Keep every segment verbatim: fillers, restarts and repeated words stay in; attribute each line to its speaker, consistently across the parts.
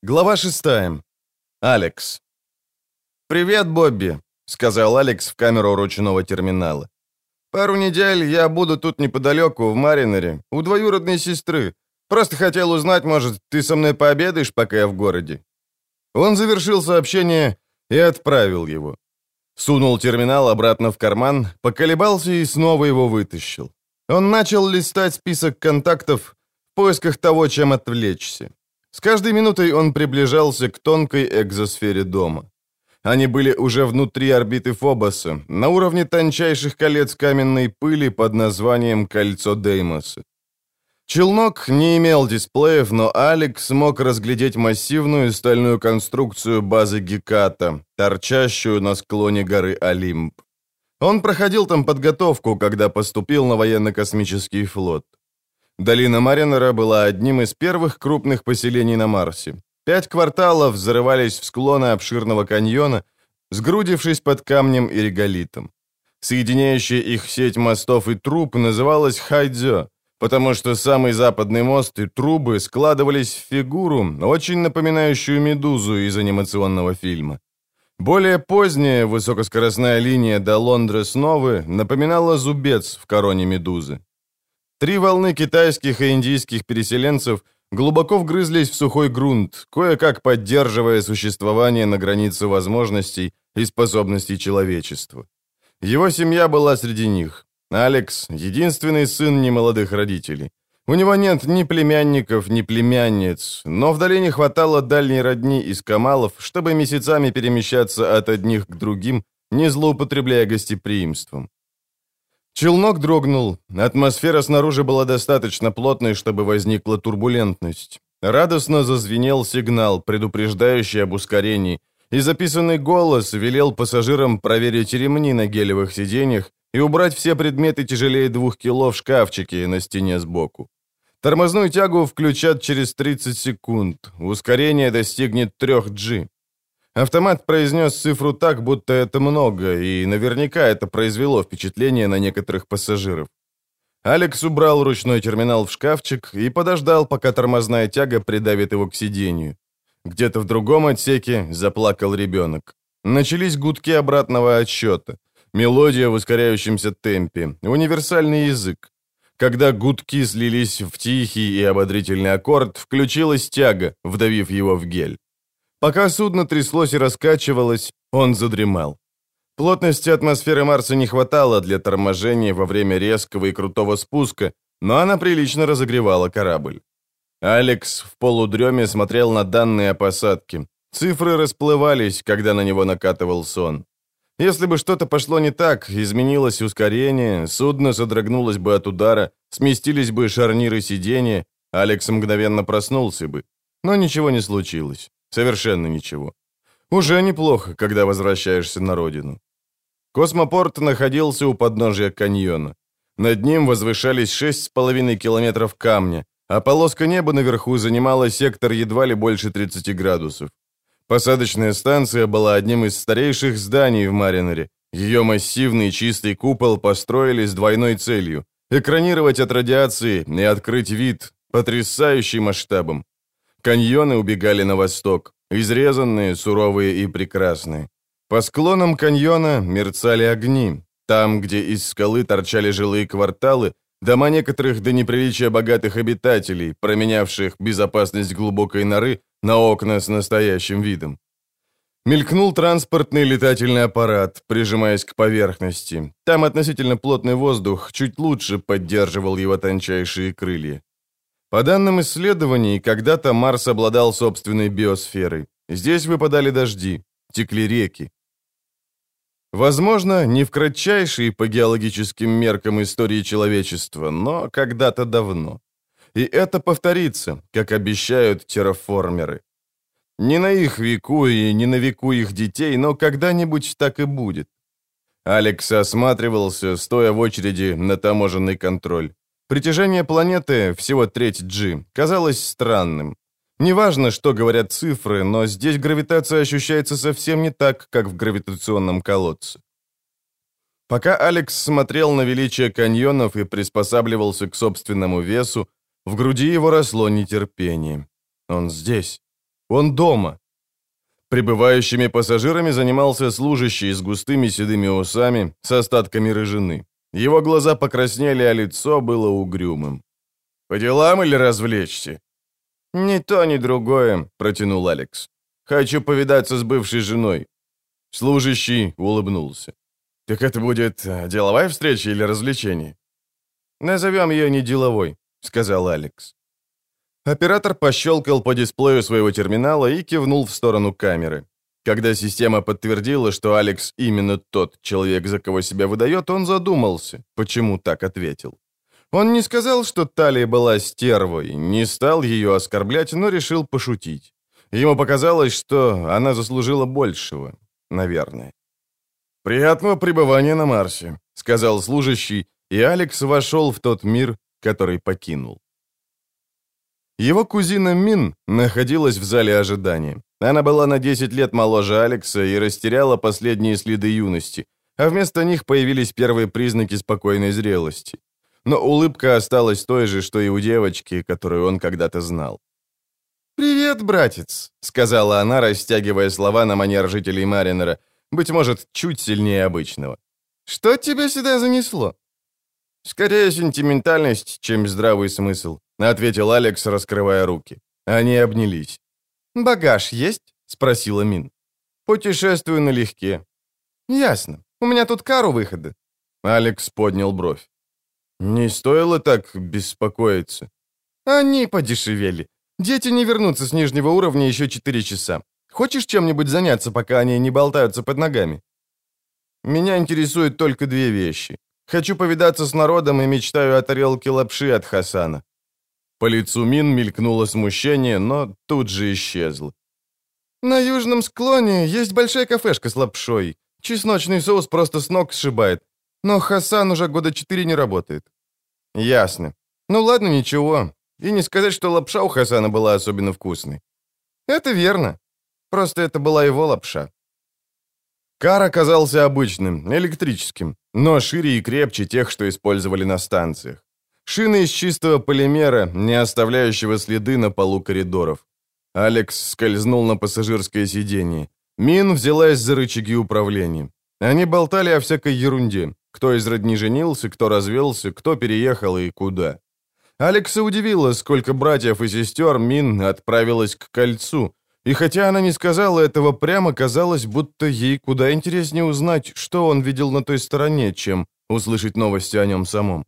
Speaker 1: Глава шестая. Алекс. «Привет, Бобби», — сказал Алекс в камеру ручного терминала. «Пару недель я буду тут неподалеку, в Маринере, у двоюродной сестры. Просто хотел узнать, может, ты со мной пообедаешь, пока я в городе?» Он завершил сообщение и отправил его. Сунул терминал обратно в карман, поколебался и снова его вытащил. Он начал листать список контактов в поисках того, чем отвлечься. С каждой минутой он приближался к тонкой экзосфере дома. Они были уже внутри орбиты Фобоса, на уровне тончайших колец каменной пыли под названием «Кольцо Деймоса». Челнок не имел дисплеев, но Алекс смог разглядеть массивную стальную конструкцию базы Геката, торчащую на склоне горы Олимп. Он проходил там подготовку, когда поступил на военно-космический флот. Долина Маринера была одним из первых крупных поселений на Марсе. Пять кварталов взрывались в склоны обширного каньона, сгрудившись под камнем и реголитом. Соединяющая их сеть мостов и труб называлась Хайдзё, потому что самый западный мост и трубы складывались в фигуру, очень напоминающую медузу из анимационного фильма. Более поздняя высокоскоростная линия до Лондрес-Новы напоминала зубец в короне медузы. Три волны китайских и индийских переселенцев глубоко вгрызлись в сухой грунт, кое-как поддерживая существование на границе возможностей и способностей человечества. Его семья была среди них. Алекс — единственный сын немолодых родителей. У него нет ни племянников, ни племянниц, но в долине хватало дальней родни из Камалов, чтобы месяцами перемещаться от одних к другим, не злоупотребляя гостеприимством. Челнок дрогнул. Атмосфера снаружи была достаточно плотной, чтобы возникла турбулентность. Радостно зазвенел сигнал, предупреждающий об ускорении, и записанный голос велел пассажирам проверить ремни на гелевых сиденьях и убрать все предметы тяжелее двух кило в шкафчике на стене сбоку. Тормозную тягу включат через тридцать секунд. Ускорение достигнет три джи. Автомат произнес цифру так, будто это много, и наверняка это произвело впечатление на некоторых пассажиров. Алекс убрал ручной терминал в шкафчик и подождал, пока тормозная тяга придавит его к сиденью. Где-то в другом отсеке заплакал ребенок. Начались гудки обратного отсчета. Мелодия в ускоряющемся темпе. Универсальный язык. Когда гудки слились в тихий и ободрительный аккорд, включилась тяга, вдавив его в гель. Пока судно тряслось и раскачивалось, он задремал. Плотности атмосферы Марса не хватало для торможения во время резкого и крутого спуска, но она прилично разогревала корабль. Алекс в полудреме смотрел на данные о посадке. Цифры расплывались, когда на него накатывал сон. Если бы что-то пошло не так, изменилось ускорение, судно содрогнулось бы от удара, сместились бы шарниры сиденья, Алекс мгновенно проснулся бы. Но ничего не случилось. Совершенно ничего. Уже неплохо, когда возвращаешься на родину. Космопорт находился у подножия каньона. Над ним возвышались шесть с половиной километров камня, а полоска неба наверху занимала сектор едва ли больше тридцати градусов. Посадочная станция была одним из старейших зданий в Маринере. Ее массивный чистый купол построили с двойной целью — экранировать от радиации и открыть вид, потрясающий масштабом. Каньоны убегали на восток, изрезанные, суровые и прекрасные. По склонам каньона мерцали огни. Там, где из скалы торчали жилые кварталы, дома некоторых до неприличия богатых обитателей, променявших безопасность глубокой норы на окна с настоящим видом. Мелькнул транспортный летательный аппарат, прижимаясь к поверхности. Там относительно плотный воздух чуть лучше поддерживал его тончайшие крылья. По данным исследований, когда-то Марс обладал собственной биосферой. Здесь выпадали дожди, текли реки. Возможно, не в кратчайшей по геологическим меркам истории человечества, но когда-то давно. И это повторится, как обещают терраформеры. Не на их веку и не на веку их детей, но когда-нибудь так и будет. Алекс осматривался, стоя в очереди на таможенный контроль. Притяжение планеты, всего треть джи, казалось странным. Неважно, что говорят цифры, но здесь гравитация ощущается совсем не так, как в гравитационном колодце. Пока Алекс смотрел на величие каньонов и приспосабливался к собственному весу, в груди его росло нетерпение. Он здесь. Он дома. Прибывающими пассажирами занимался служащий с густыми седыми усами, с остатками рыжины. Его глаза покраснели, а лицо было угрюмым. «По делам или развлечься?» «Ни то, ни другое», — протянул Алекс. «Хочу повидаться с бывшей женой». Служащий улыбнулся. «Так это будет деловая встреча или развлечение?» «Назовем ее не деловой», — сказал Алекс. Оператор пощелкал по дисплею своего терминала и кивнул в сторону камеры. Когда система подтвердила, что Алекс именно тот человек, за кого себя выдает, он задумался, почему так ответил. Он не сказал, что Талия была стервой, не стал ее оскорблять, но решил пошутить. Ему показалось, что она заслужила большего, наверное. «Приятного пребывания на Марсе», — сказал служащий, и Алекс вошел в тот мир, который покинул. Его кузина Мин находилась в зале ожидания. Она была на десять лет моложе Алекса и растеряла последние следы юности, а вместо них появились первые признаки спокойной зрелости. Но улыбка осталась той же, что и у девочки, которую он когда-то знал. «Привет, братец», — сказала она, растягивая слова на манер жителей Маринера, быть может, чуть сильнее обычного. «Что тебя сюда занесло?» «Скорее сентиментальность, чем здравый смысл», — ответил Алекс, раскрывая руки. Они обнялись. «Багаж есть?» — спросила Мин. «Путешествую налегке». «Ясно. У меня тут кар у выхода». Алекс поднял бровь. «Не стоило так беспокоиться». «Они подешевели. Дети не вернутся с нижнего уровня еще четыре часа. Хочешь чем-нибудь заняться, пока они не болтаются под ногами?» «Меня интересуют только две вещи. Хочу повидаться с народом и мечтаю о тарелке лапши от Хасана». По лицу Мин мелькнуло смущение, но тут же исчезло. «На южном склоне есть большая кафешка с лапшой. Чесночный соус просто с ног сшибает. Но Хасан уже года четыре не работает». «Ясно. Ну ладно, ничего. И не сказать, что лапша у Хасана была особенно вкусной». «Это верно. Просто это была его лапша». Кар оказался обычным, электрическим, но шире и крепче тех, что использовали на станциях. Шины из чистого полимера, не оставляющего следы на полу коридоров. Алекс скользнул на пассажирское сиденье. Мин взялась за рычаги управления. Они болтали о всякой ерунде. Кто из родни женился, кто развелся, кто переехал и куда. Алекса удивило, сколько братьев и сестер Мин отправилась к кольцу. И хотя она не сказала этого прямо, казалось, будто ей куда интереснее узнать, что он видел на той стороне, чем услышать новости о нем самом.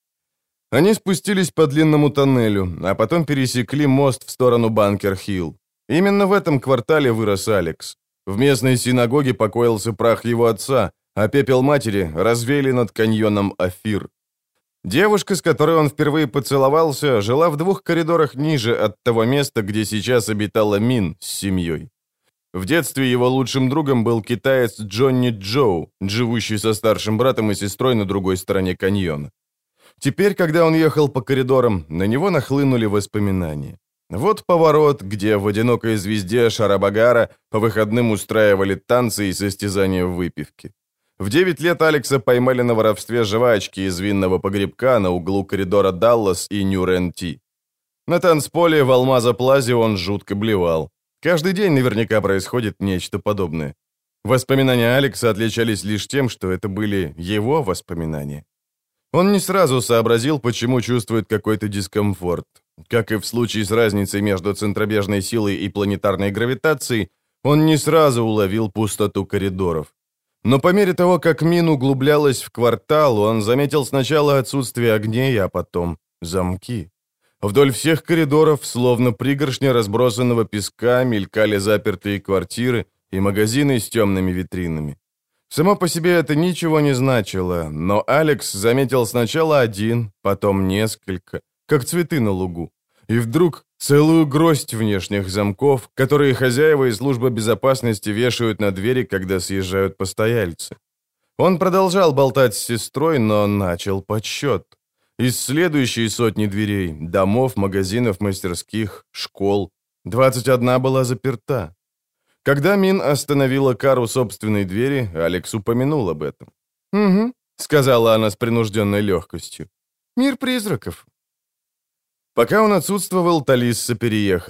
Speaker 1: Они спустились по длинному тоннелю, а потом пересекли мост в сторону Банкер-Хилл. Именно в этом квартале вырос Алекс. В местной синагоге покоился прах его отца, а пепел матери развеяли над каньоном Афир. Девушка, с которой он впервые поцеловался, жила в двух коридорах ниже от того места, где сейчас обитала Мин с семьей. В детстве его лучшим другом был китаец Джонни Джоу, живущий со старшим братом и сестрой на другой стороне каньона. Теперь, когда он ехал по коридорам, на него нахлынули воспоминания. Вот поворот, где в одинокой звезде Шарабагара по выходным устраивали танцы и состязания в выпивке. В девять лет Алекса поймали на воровстве жвачки из винного погребка на углу коридора Даллас и Нью-Рен-Ти. На танцполе в Алмаза-Плазе он жутко блевал. Каждый день наверняка происходит нечто подобное. Воспоминания Алекса отличались лишь тем, что это были его воспоминания. Он не сразу сообразил, почему чувствует какой-то дискомфорт. Как и в случае с разницей между центробежной силой и планетарной гравитацией, он не сразу уловил пустоту коридоров. Но по мере того, как Мин углублялась в квартал, он заметил сначала отсутствие огней, а потом замки. Вдоль всех коридоров, словно пригоршня разбросанного песка, мелькали запертые квартиры и магазины с темными витринами. Само по себе это ничего не значило, но Алекс заметил сначала один, потом несколько, как цветы на лугу. И вдруг целую гроздь внешних замков, которые хозяева и служба безопасности вешают на двери, когда съезжают постояльцы. Он продолжал болтать с сестрой, но начал подсчет. Из следующей сотни дверей, домов, магазинов, мастерских, школ, двадцать одна была заперта. Когда Мин остановила Кар у собственной двери, Алекс упомянул об этом. «Угу», — сказала она с принужденной легкостью. «Мир призраков». Пока он отсутствовал, Талисса переехала.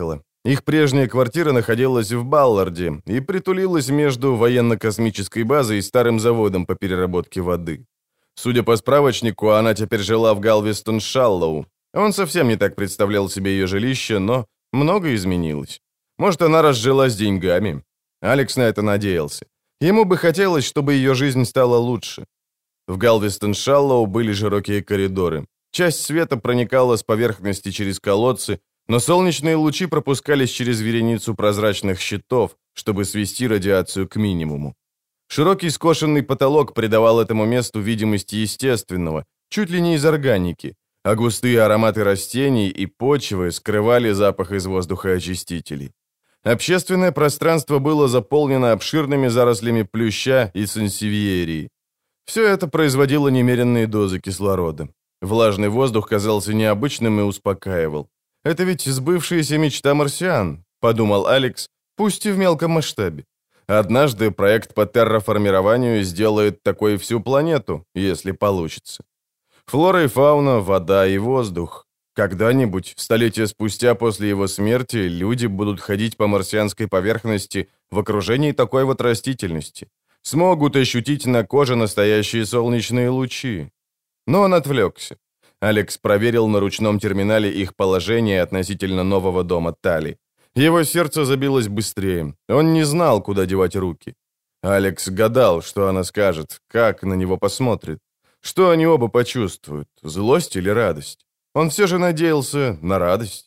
Speaker 1: Их прежняя квартира находилась в Балларде и притулилась между военно-космической базой и старым заводом по переработке воды. Судя по справочнику, она теперь жила в Галвестон-Шаллоу. Он совсем не так представлял себе ее жилище, но многое изменилось. Может, она разжилась деньгами. Алекс на это надеялся. Ему бы хотелось, чтобы ее жизнь стала лучше. В Галвестон-Шаллоу были широкие коридоры. Часть света проникала с поверхности через колодцы, но солнечные лучи пропускались через вереницу прозрачных щитов, чтобы свести радиацию к минимуму. Широкий скошенный потолок придавал этому месту видимость естественного, чуть ли не из органики, а густые ароматы растений и почвы скрывали запах из воздухоочистителей. Общественное пространство было заполнено обширными зарослями плюща и сансевиерии. Все это производило немеренные дозы кислорода. Влажный воздух казался необычным и успокаивал. «Это ведь сбывшаяся мечта марсиан», — подумал Алекс, пусть и в мелком масштабе. Однажды проект по терраформированию сделает такой всю планету, если получится. Флора и фауна, вода и воздух. Когда-нибудь, столетия спустя после его смерти, люди будут ходить по марсианской поверхности в окружении такой вот растительности. Смогут ощутить на коже настоящие солнечные лучи. Но он отвлекся. Алекс проверил на ручном терминале их положение относительно нового дома Тали. Его сердце забилось быстрее. Он не знал, куда девать руки. Алекс гадал, что она скажет, как на него посмотрит. Что они оба почувствуют, злость или радость? Он все же надеялся на радость.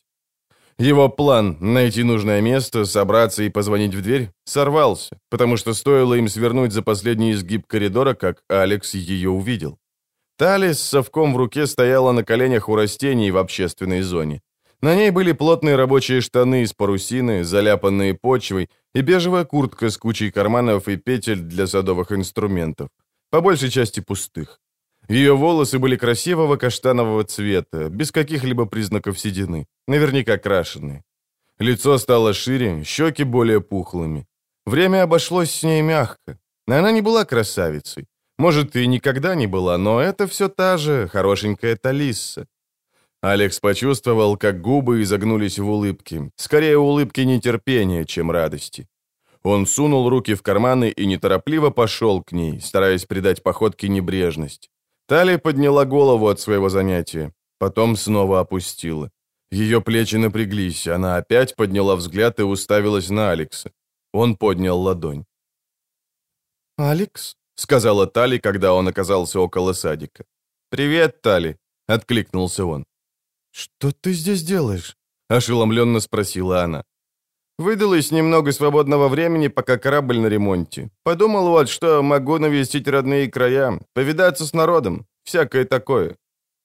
Speaker 1: Его план найти нужное место, собраться и позвонить в дверь сорвался, потому что стоило им свернуть за последний изгиб коридора, как Алекс ее увидел. Тали с совком в руке стояла на коленях у растений в общественной зоне. На ней были плотные рабочие штаны из парусины, заляпанные почвой, и бежевая куртка с кучей карманов и петель для садовых инструментов, по большей части пустых. Ее волосы были красивого каштанового цвета, без каких-либо признаков седины, наверняка крашеные. Лицо стало шире, щеки более пухлыми. Время обошлось с ней мягко. Она не была красавицей. Может, и никогда не была, но это все та же хорошенькая Талисса. Алекс почувствовал, как губы изогнулись в улыбке. Скорее, улыбки нетерпения, чем радости. Он сунул руки в карманы и неторопливо пошел к ней, стараясь придать походке небрежность. Тали подняла голову от своего занятия, потом снова опустила. Ее плечи напряглись, она опять подняла взгляд и уставилась на Алекса. Он поднял ладонь. «Алекс?» — сказала Тали, когда он оказался около садика. «Привет, Тали!» — откликнулся он. «Что ты здесь делаешь?» — ошеломленно спросила она. «Выдалось немного свободного времени, пока корабль на ремонте. Подумал вот, что могу навестить родные края, повидаться с народом, всякое такое».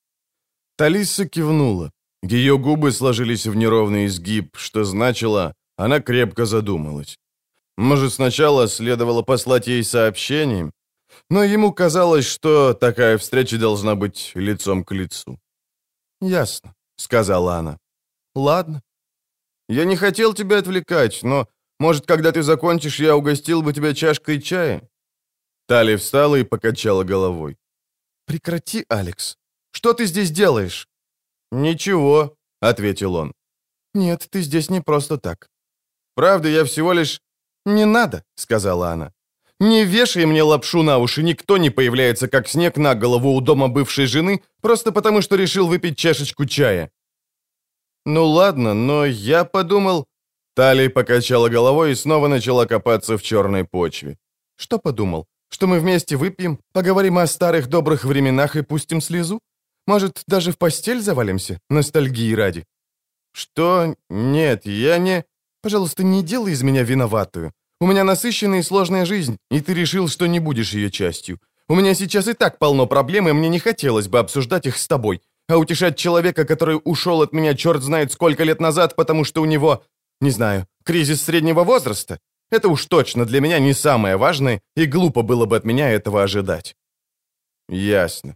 Speaker 1: Талисса кивнула. Ее губы сложились в неровный изгиб, что значило, она крепко задумалась. Может, сначала следовало послать ей сообщение, но ему казалось, что такая встреча должна быть лицом к лицу. «Ясно», — сказала она. «Ладно. Я не хотел тебя отвлекать, но, может, когда ты закончишь, я угостил бы тебя чашкой чая?» Тали встала и покачала головой. «Прекрати, Алекс. Что ты здесь делаешь?» «Ничего», — ответил он. «Нет, ты здесь не просто так». «Правда, я всего лишь...» «Не надо», — сказала она. «Не вешай мне лапшу на уши, никто не появляется, как снег на голову у дома бывшей жены, просто потому что решил выпить чашечку чая». «Ну ладно, но я подумал...» Тали покачала головой и снова начала копаться в черной почве. «Что подумал? Что мы вместе выпьем, поговорим о старых добрых временах и пустим слезу? Может, даже в постель завалимся, ностальгии ради?» «Что? Нет, я не...» «Пожалуйста, не делай из меня виноватую. У меня насыщенная и сложная жизнь, и ты решил, что не будешь ее частью. У меня сейчас и так полно проблем, и мне не хотелось бы обсуждать их с тобой. А утешать человека, который ушел от меня черт знает сколько лет назад, потому что у него, не знаю, кризис среднего возраста, это уж точно для меня не самое важное, и глупо было бы от меня этого ожидать». «Ясно».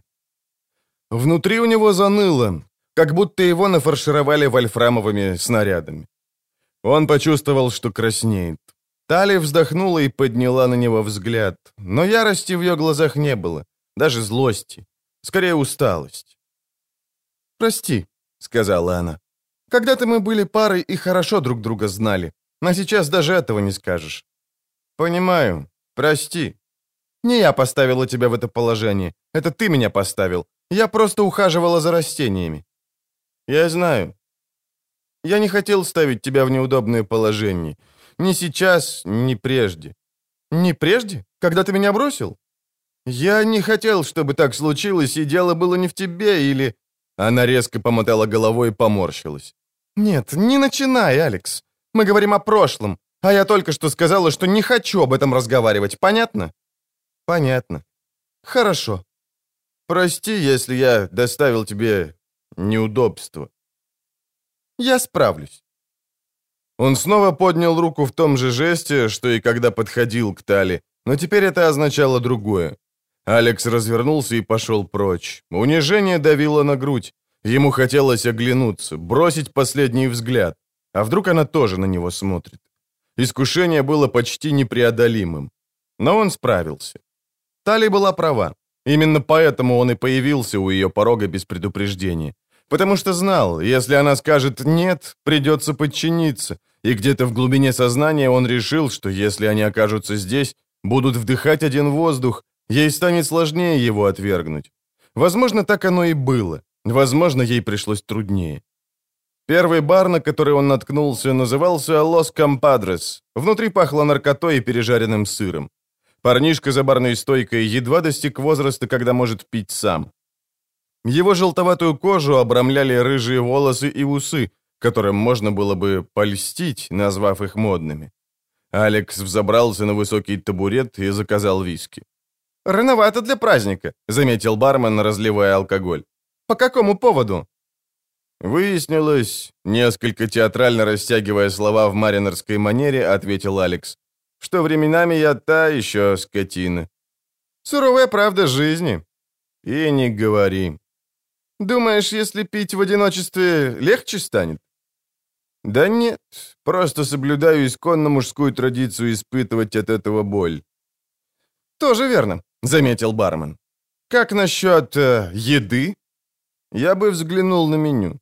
Speaker 1: Внутри у него заныло, как будто его нафаршировали вольфрамовыми снарядами. Он почувствовал, что краснеет. Тали вздохнула и подняла на него взгляд, но ярости в ее глазах не было, даже злости, скорее усталость. «Прости», — сказала она. Когда-то мы были парой и хорошо друг друга знали, а сейчас даже этого не скажешь». «Понимаю. Прости. Не я поставила тебя в это положение. Это ты меня поставил. Я просто ухаживала за растениями». «Я знаю. Я не хотел ставить тебя в неудобное положение. Ни сейчас, ни прежде». «Не прежде? Когда ты меня бросил?» «Я не хотел, чтобы так случилось, и дело было не в тебе или...» Она резко помотала головой и поморщилась. «Нет, не начинай, Алекс. Мы говорим о прошлом, а я только что сказала, что не хочу об этом разговаривать. Понятно?» «Понятно. Хорошо. Прости, если я доставил тебе неудобства. Я справлюсь». Он снова поднял руку в том же жесте, что и когда подходил к Тали, но теперь это означало другое. Алекс развернулся и пошел прочь. Унижение давило на грудь. Ему хотелось оглянуться, бросить последний взгляд. А вдруг она тоже на него смотрит? Искушение было почти непреодолимым. Но он справился. Тали была права. Именно поэтому он и появился у ее порога без предупреждения. Потому что знал, если она скажет «нет», придется подчиниться. И где-то в глубине сознания он решил, что если они окажутся здесь, будут вдыхать один воздух, ей станет сложнее его отвергнуть. Возможно, так оно и было. Возможно, ей пришлось труднее. Первый бар, на который он наткнулся, назывался «Лос Компадрес». Внутри пахло наркотой и пережаренным сыром. Парнишка за барной стойкой едва достиг возраста, когда может пить сам. Его желтоватую кожу обрамляли рыжие волосы и усы, которым можно было бы польстить, назвав их модными. Алекс взобрался на высокий табурет и заказал виски. «Рановато для праздника», — заметил бармен, разливая алкоголь. «По какому поводу?» «Выяснилось», — несколько театрально растягивая слова в маринерской манере, ответил Алекс, «что временами я та еще скотина». «Суровая правда жизни». «И не говори». «Думаешь, если пить в одиночестве, легче станет?» «Да нет, просто соблюдаю исконно мужскую традицию испытывать от этого боль». «Тоже верно», — заметил бармен. «Как насчет э, еды?» Я бы взглянул на меню.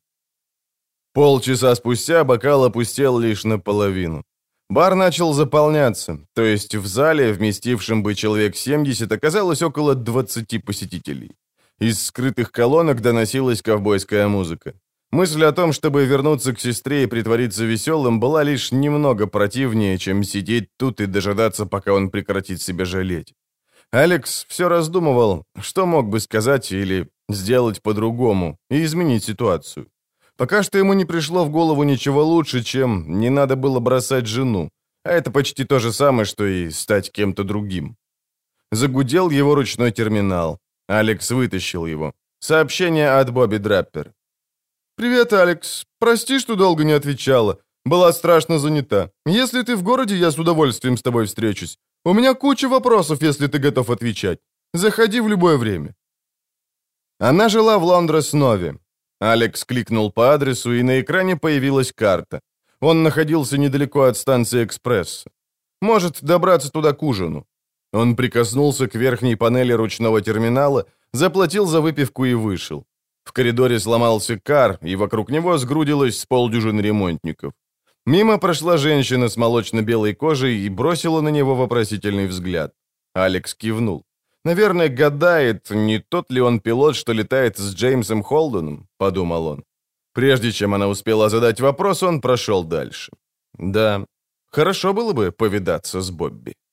Speaker 1: Полчаса спустя бокал опустел лишь наполовину. Бар начал заполняться, то есть в зале, вместившем бы человек семьдесят, оказалось около двадцати посетителей. Из скрытых колонок доносилась ковбойская музыка. Мысль о том, чтобы вернуться к сестре и притвориться веселым, была лишь немного противнее, чем сидеть тут и дожидаться, пока он прекратит себя жалеть. Алекс все раздумывал, что мог бы сказать или сделать по-другому и изменить ситуацию. Пока что ему не пришло в голову ничего лучше, чем не надо было бросать жену, а это почти то же самое, что и стать кем-то другим. Загудел его ручной терминал. Алекс вытащил его. Сообщение от Бобби Драппер. «Привет, Алекс. Прости, что долго не отвечала. Была страшно занята. Если ты в городе, я с удовольствием с тобой встречусь. У меня куча вопросов, если ты готов отвечать. Заходи в любое время». Она жила в Лондрес-Нове. Алекс кликнул по адресу, и на экране появилась карта. Он находился недалеко от станции «Экспресса». Может добраться туда к ужину. Он прикоснулся к верхней панели ручного терминала, заплатил за выпивку и вышел. В коридоре сломался кар, и вокруг него сгрудилось с полдюжины ремонтников. Мимо прошла женщина с молочно-белой кожей и бросила на него вопросительный взгляд. Алекс кивнул. «Наверное, гадает, не тот ли он пилот, что летает с Джеймсом Холденом», — подумал он. Прежде чем она успела задать вопрос, он прошел дальше. Да, хорошо было бы повидаться с Бобби.